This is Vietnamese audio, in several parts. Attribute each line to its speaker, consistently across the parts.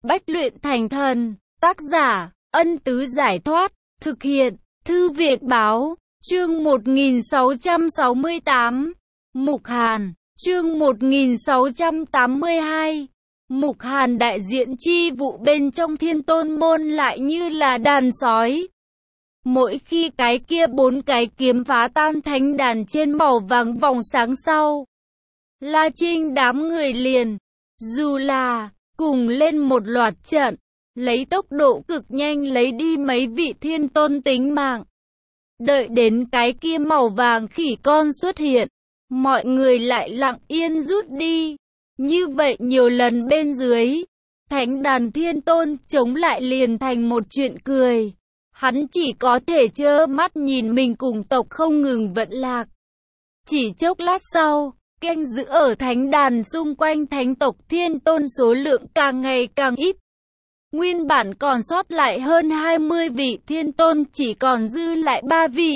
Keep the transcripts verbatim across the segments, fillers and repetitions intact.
Speaker 1: Bách luyện thành thần, tác giả, Ân Tứ Giải Thoát, thực hiện, Thư viện Báo, chương một nghìn sáu trăm sáu mươi tám, Mục Hàn, chương một nghìn sáu trăm tám mươi hai, Mục Hàn đại diện chi vụ bên trong Thiên Tôn môn lại như là đàn sói. Mỗi khi cái kia bốn cái kiếm phá tan thánh đàn trên màu vàng vòng sáng sau, La Trinh đám người liền, dù là cùng lên một loạt trận, lấy tốc độ cực nhanh lấy đi mấy vị thiên tôn tính mạng. Đợi đến cái kia màu vàng khỉ con xuất hiện, mọi người lại lặng yên rút đi. Như vậy nhiều lần bên dưới, thánh đàn thiên tôn chống lại liền thành một chuyện cười. Hắn chỉ có thể trơ mắt nhìn mình cùng tộc không ngừng vận lạc. Chỉ chốc lát sau, canh giữ ở thánh đàn xung quanh thánh tộc thiên tôn số lượng càng ngày càng ít. Nguyên bản còn sót lại hơn hai mươi vị thiên tôn chỉ còn dư lại ba vị.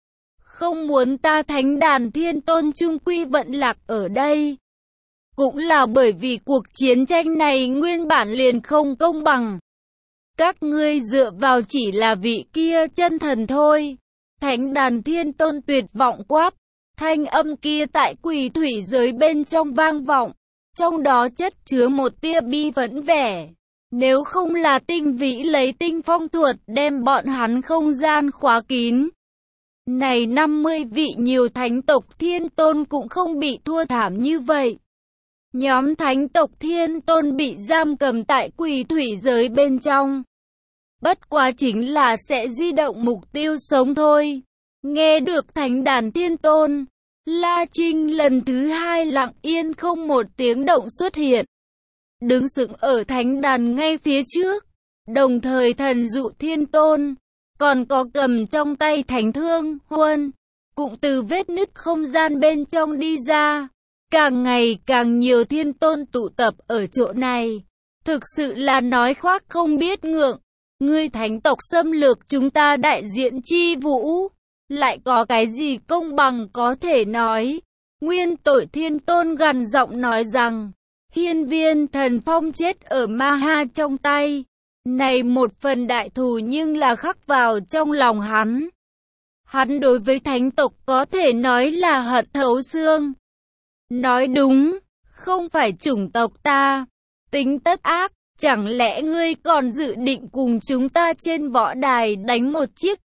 Speaker 1: Không muốn ta thánh đàn thiên tôn chung quy vận lạc ở đây. Cũng là bởi vì cuộc chiến tranh này nguyên bản liền không công bằng. Các ngươi dựa vào chỉ là vị kia chân thần thôi. Thánh đàn thiên tôn tuyệt vọng quát. Thanh âm kia tại quỷ thủy giới bên trong vang vọng. Trong đó chất chứa một tia bi phẫn vẻ. Nếu không là tinh vĩ lấy tinh phong thuật đem bọn hắn không gian khóa kín. Này năm mươi vị nhiều thánh tộc thiên tôn cũng không bị thua thảm như vậy. Nhóm thánh tộc thiên tôn bị giam cầm tại quỷ thủy giới bên trong. Bất quá chính là sẽ di động mục tiêu sống thôi. Nghe được thánh đàn thiên tôn, La Trinh lần thứ hai lặng yên không một tiếng động xuất hiện. Đứng sững ở thánh đàn ngay phía trước, đồng thời thần dụ thiên tôn, còn có cầm trong tay thánh thương, huân, cũng từ vết nứt không gian bên trong đi ra. Càng ngày càng nhiều thiên tôn tụ tập ở chỗ này. Thực sự là nói khoác không biết ngượng. Ngươi thánh tộc xâm lược chúng ta đại diện chi vũ. Lại có cái gì công bằng có thể nói. Nguyên tội thiên tôn gằn giọng nói rằng. Hiên viên thần phong chết ở Ma Ha trong tay. Này một phần đại thù nhưng là khắc vào trong lòng hắn. Hắn đối với thánh tộc có thể nói là hận thấu xương. Nói đúng, không phải chủng tộc ta, tính tất ác, chẳng lẽ ngươi còn dự định cùng chúng ta trên võ đài đánh một chiếc?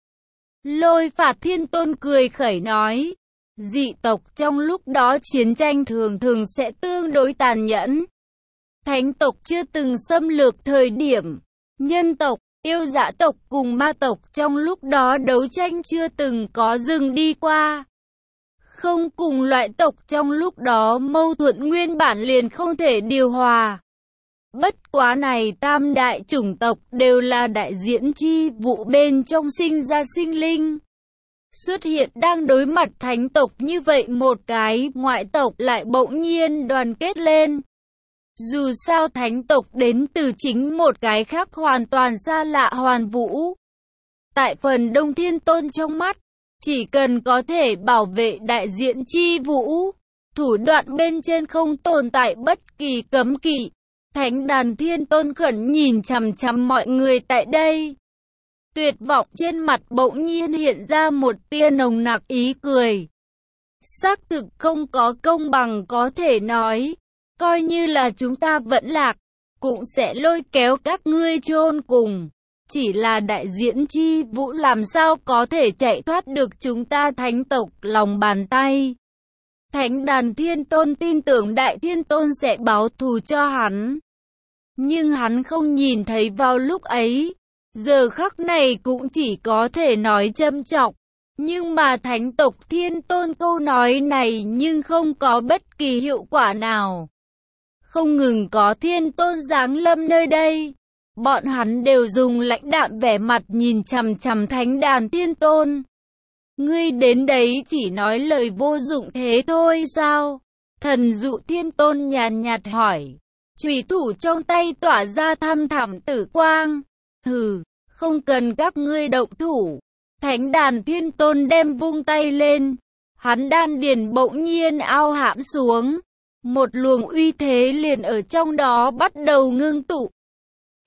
Speaker 1: Lôi Phạt thiên tôn cười khẩy nói, dị tộc trong lúc đó chiến tranh thường thường sẽ tương đối tàn nhẫn. Thánh tộc chưa từng xâm lược thời điểm, nhân tộc, yêu dã tộc cùng ma tộc trong lúc đó đấu tranh chưa từng có dừng đi qua. Không cùng loại tộc trong lúc đó mâu thuẫn nguyên bản liền không thể điều hòa. Bất quá này tam đại chủng tộc đều là đại diễn chi vụ bên trong sinh ra sinh linh. Xuất hiện đang đối mặt thánh tộc như vậy một cái ngoại tộc lại bỗng nhiên đoàn kết lên. Dù sao thánh tộc đến từ chính một cái khác hoàn toàn xa lạ hoàn vũ. Tại phần đông thiên tôn trong mắt, chỉ cần có thể bảo vệ đại diện chi vũ, thủ đoạn bên trên không tồn tại bất kỳ cấm kỵ. Thánh đàn thiên tôn khẩn nhìn chằm chằm mọi người tại đây. Tuyệt vọng trên mặt bỗng nhiên hiện ra một tia nồng nặc ý cười. Xác thực không có công bằng có thể nói, coi như là chúng ta vẫn lạc, cũng sẽ lôi kéo các ngươi chôn cùng. Chỉ là đại diễn chi vũ làm sao có thể chạy thoát được chúng ta thánh tộc lòng bàn tay. Thánh đàn thiên tôn tin tưởng đại thiên tôn sẽ báo thù cho hắn. Nhưng hắn không nhìn thấy vào lúc ấy. Giờ khắc này cũng chỉ có thể nói châm chọc. Nhưng mà thánh tộc thiên tôn câu nói này nhưng không có bất kỳ hiệu quả nào. Không ngừng có thiên tôn giáng lâm nơi đây. Bọn hắn đều dùng lãnh đạm vẻ mặt nhìn chằm chằm thánh đàn thiên tôn. Ngươi đến đấy chỉ nói lời vô dụng thế thôi sao? Thần dụ thiên tôn nhàn nhạt hỏi. Chùy thủ trong tay tỏa ra thăm thẳm tử quang. Hừ, không cần các ngươi động thủ. Thánh đàn thiên tôn đem vung tay lên. Hắn đan điền bỗng nhiên ao hãm xuống. Một luồng uy thế liền ở trong đó bắt đầu ngưng tụ.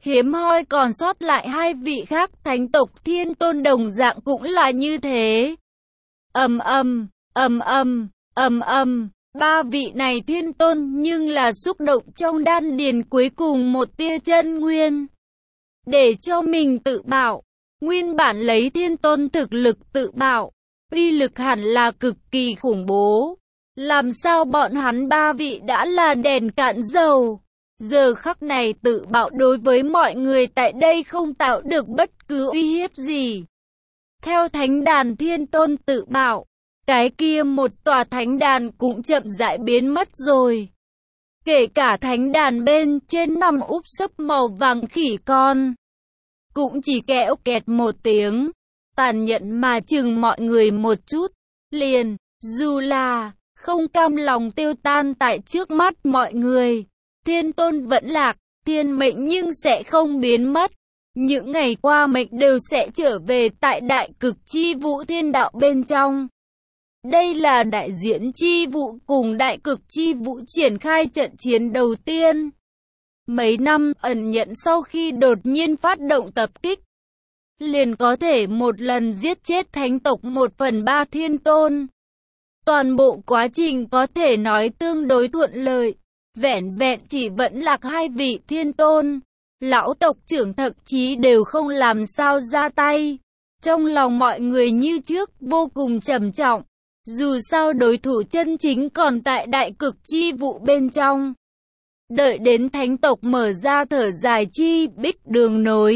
Speaker 1: Hiếm hoi còn sót lại hai vị khác thánh tộc thiên tôn đồng dạng cũng là như thế. Ầm ầm, ầm ầm, ầm ầm, ba vị này thiên tôn nhưng là xúc động trong đan điền cuối cùng một tia chân nguyên. Để cho mình tự bạo, nguyên bản lấy thiên tôn thực lực tự bạo, uy lực hẳn là cực kỳ khủng bố. Làm sao bọn hắn ba vị đã là đèn cạn dầu. Giờ khắc này tự bạo đối với mọi người tại đây không tạo được bất cứ uy hiếp gì. Theo thánh đàn thiên tôn tự bạo, cái kia một tòa thánh đàn cũng chậm rãi biến mất rồi. Kể cả thánh đàn bên trên nằm úp sấp màu vàng khỉ con, cũng chỉ kẽo kẹt một tiếng, tàn nhẫn mà chừng mọi người một chút, liền, dù là không cam lòng tiêu tan tại trước mắt mọi người. Thiên tôn vẫn lạc, thiên mệnh nhưng sẽ không biến mất. Những ngày qua mệnh đều sẽ trở về tại đại cực chi vũ thiên đạo bên trong. Đây là đại diễn chi vũ cùng đại cực chi vũ triển khai trận chiến đầu tiên. Mấy năm ẩn nhận sau khi đột nhiên phát động tập kích, liền có thể một lần giết chết thánh tộc một phần ba thiên tôn. Toàn bộ quá trình có thể nói tương đối thuận lợi. Vẻn vẹn chỉ vẫn lạc hai vị thiên tôn, lão tộc trưởng thậm chí đều không làm sao ra tay. Trong lòng mọi người như trước vô cùng trầm trọng. Dù sao đối thủ chân chính còn tại đại cực chi vụ bên trong. Đợi đến thánh tộc mở ra thở dài chi bích đường nối,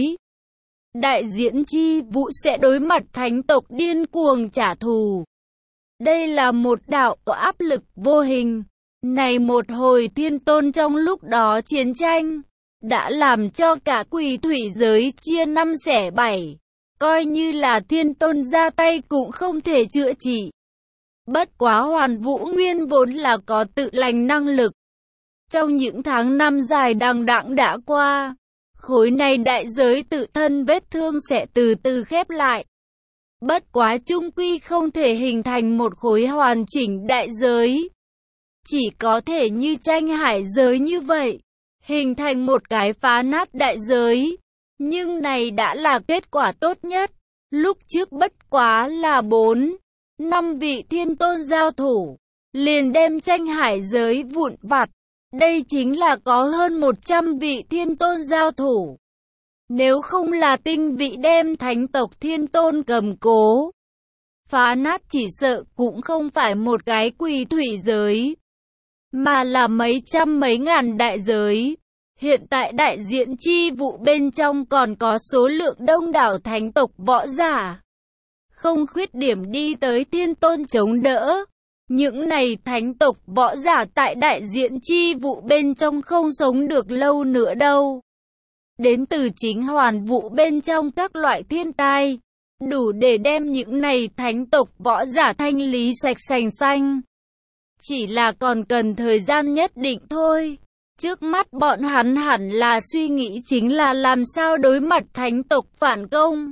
Speaker 1: đại diễn chi vụ sẽ đối mặt thánh tộc điên cuồng trả thù. Đây là một đạo có áp lực vô hình. Này một hồi thiên tôn trong lúc đó chiến tranh, đã làm cho cả quỷ thủy giới chia năm xẻ bảy. Coi như là thiên tôn ra tay cũng không thể chữa trị. Bất quá Hoàn Vũ Nguyên vốn là có tự lành năng lực. Trong những tháng năm dài đằng đẵng đã qua, khối này đại giới tự thân vết thương sẽ từ từ khép lại. Bất quá chung quy không thể hình thành một khối hoàn chỉnh đại giới. Chỉ có thể như tranh hải giới như vậy, hình thành một cái phá nát đại giới. Nhưng này đã là kết quả tốt nhất. Lúc trước bất quá là bốn, năm vị thiên tôn giao thủ, liền đem tranh hải giới vụn vặt. Đây chính là có hơn một trăm vị thiên tôn giao thủ. Nếu không là tinh vị đem thánh tộc thiên tôn cầm cố, phá nát chỉ sợ cũng không phải một cái quỷ thủy giới, mà là mấy trăm mấy ngàn đại giới. Hiện tại đại diện chi vụ bên trong còn có số lượng đông đảo thánh tộc võ giả, không khuyết điểm đi tới thiên tôn chống đỡ. Những này thánh tộc võ giả tại đại diện chi vụ bên trong không sống được lâu nữa đâu. Đến từ chính hoàn vụ bên trong các loại thiên tai, đủ để đem những này thánh tộc võ giả thanh lý sạch sành xanh. Chỉ là còn cần thời gian nhất định thôi. Trước mắt bọn hắn hẳn là suy nghĩ chính là làm sao đối mặt thánh tộc phản công.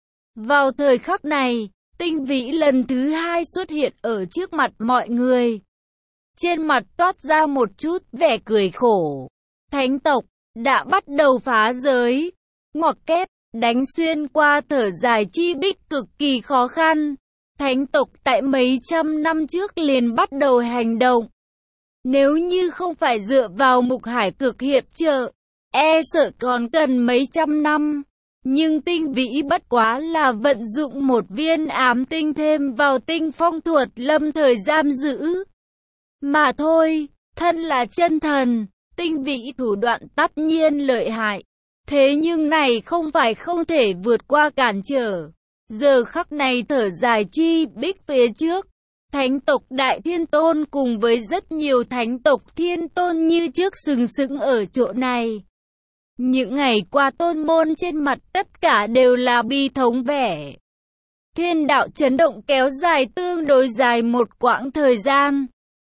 Speaker 1: Vào thời khắc này, Tinh Vĩ lần thứ hai xuất hiện ở trước mặt mọi người. Trên mặt toát ra một chút vẻ cười khổ. Thánh tộc đã bắt đầu phá giới, ngoặc kép, đánh xuyên qua thở dài chi bích cực kỳ khó khăn. Thánh tộc tại mấy trăm năm trước liền bắt đầu hành động. Nếu như không phải dựa vào Mục Hải cực hiệp trợ, e sợ còn cần mấy trăm năm. Nhưng Tinh Vĩ bất quá là vận dụng một viên ám tinh thêm vào tinh phong thuật lâm thời giam giữ mà thôi. Thân là chân thần, Tinh Vĩ thủ đoạn tất nhiên lợi hại. Thế nhưng này không phải không thể vượt qua cản trở. Giờ khắc này thở dài chi bích phía trước, thánh tộc Đại Thiên Tôn cùng với rất nhiều thánh tộc Thiên Tôn như trước sừng sững ở chỗ này. Những ngày qua tôn môn trên mặt tất cả đều là bi thống vẻ. Thiên đạo chấn động kéo dài tương đối dài một quãng thời gian.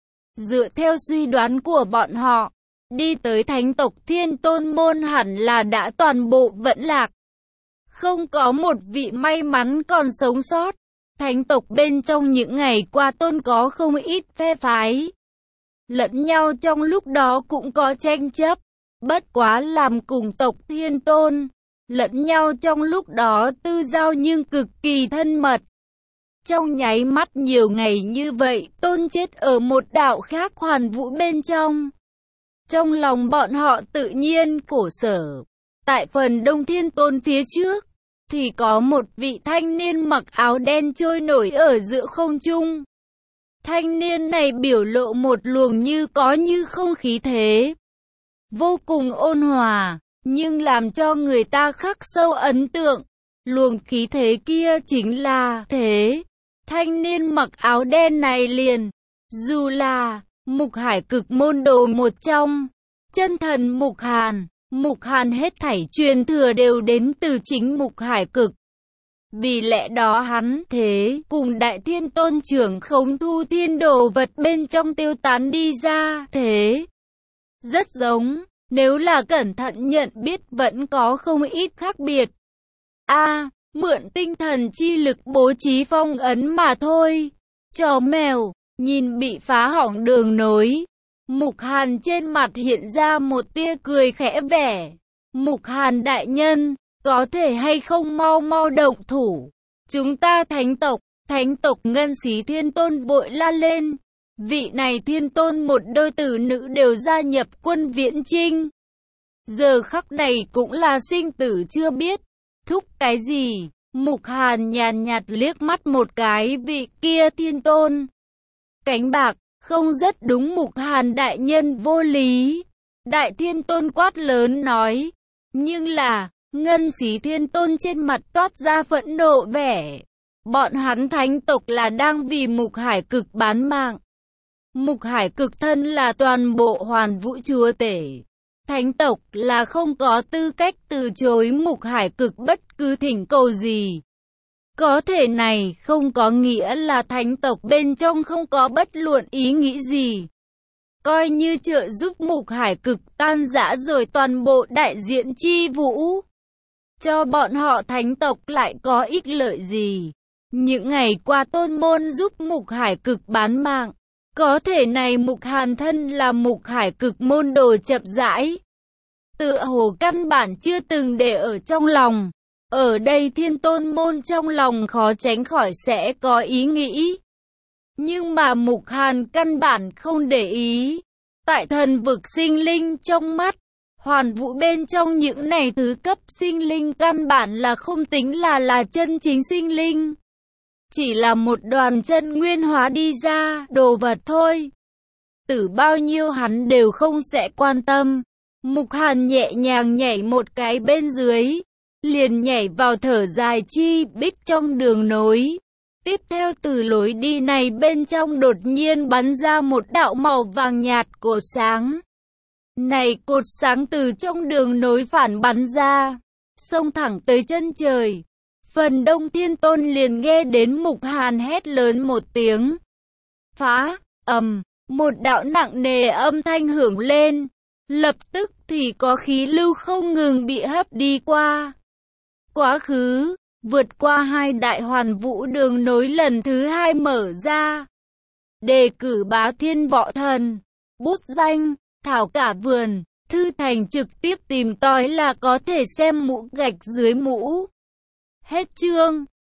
Speaker 1: Dựa theo suy đoán của bọn họ, đi tới thánh tộc Thiên Tôn môn hẳn là đã toàn bộ vẫn lạc. Không có một vị may mắn còn sống sót. Thánh tộc bên trong những ngày qua tôn có không ít phe phái. Lẫn nhau trong lúc đó cũng có tranh chấp. Bất quá làm cùng tộc Thiên Tôn, lẫn nhau trong lúc đó tư giao nhưng cực kỳ thân mật. Trong nháy mắt nhiều ngày như vậy, Tôn chết ở một đạo khác Hoàn Vũ bên trong. Trong lòng bọn họ tự nhiên khổ sở. Tại phần Đông Thiên Tôn phía trước, thì có một vị thanh niên mặc áo đen trôi nổi ở giữa không trung. Thanh niên này biểu lộ một luồng như có như không khí thế, vô cùng ôn hòa, nhưng làm cho người ta khắc sâu ấn tượng. Luồng khí thế kia chính là thế. Thanh niên mặc áo đen này liền, dù là Mục Hải Cực môn đồ một trong, chân thần Mục Hàn, Mục Hàn hết thảy truyền thừa đều đến từ chính Mục Hải Cực. Vì lẽ đó hắn thế cùng Đại Thiên Tôn trưởng khống thu thiên đồ vật bên trong tiêu tán đi ra thế. Rất giống, nếu là cẩn thận nhận biết vẫn có không ít khác biệt. A, mượn tinh thần chi lực bố trí phong ấn mà thôi. Chó mèo, nhìn bị phá hỏng đường nối. Mục Hàn trên mặt hiện ra một tia cười khẽ vẻ. Mục Hàn đại nhân, có thể hay không mau mau động thủ. Chúng ta thánh tộc, thánh tộc Ngân Xí Thiên Tôn vội la lên. Vị này Thiên Tôn một đôi tử nữ đều gia nhập quân viễn chinh. Giờ khắc này cũng là sinh tử chưa biết. Thúc cái gì? Mục Hàn nhàn nhạt liếc mắt một cái vị kia Thiên Tôn. Cánh bạc, không rất đúng. Mục Hàn đại nhân vô lý. Đại Thiên Tôn quát lớn nói. Nhưng là, Ngân Xí Thiên Tôn trên mặt toát ra phẫn nộ vẻ. Bọn hắn thánh tộc là đang vì Mục Hải Cực bán mạng. Mục Hải Cực thân là toàn bộ Hoàn Vũ chúa tể. Thánh tộc là không có tư cách từ chối Mục Hải Cực bất cứ thỉnh cầu gì. Có thể này không có nghĩa là thánh tộc bên trong không có bất luận ý nghĩ gì. Coi như trợ giúp Mục Hải Cực tan rã rồi toàn bộ đại diện chi vũ. Cho bọn họ thánh tộc lại có ích lợi gì? Những ngày qua Tôn môn giúp Mục Hải Cực bán mạng. Có thể này Mục Hàn thân là Mục Hải Cực môn đồ chậm rãi. Tựa hồ căn bản chưa từng để ở trong lòng. Ở đây Thiên Tôn môn trong lòng khó tránh khỏi sẽ có ý nghĩ. Nhưng mà Mục Hàn căn bản không để ý. Tại thần vực sinh linh trong mắt, Hoàn Vũ bên trong những này thứ cấp sinh linh căn bản là không tính là là chân chính sinh linh. Chỉ là một đoàn chân nguyên hóa đi ra đồ vật thôi. Tử bao nhiêu hắn đều không sẽ quan tâm. Mục Hàn nhẹ nhàng nhảy một cái bên dưới, liền nhảy vào thở dài chi bích trong đường nối. Tiếp theo từ lối đi này bên trong đột nhiên bắn ra một đạo màu vàng nhạt cột sáng. Này cột sáng từ trong đường nối phản bắn ra, xông thẳng tới chân trời. Phần Đông Thiên Tôn liền nghe đến Mục Hàn hét lớn một tiếng. Phá, ầm, một đạo nặng nề âm thanh hưởng lên. Lập tức thì có khí lưu không ngừng bị hấp đi qua quá khứ, vượt qua hai đại Hoàn Vũ đường nối lần thứ hai mở ra. Đề cử bá thiên võ thần, bút danh, thảo cả vườn, thư thành trực tiếp tìm tòi là có thể xem mũ gạch dưới mũ. Hết chương.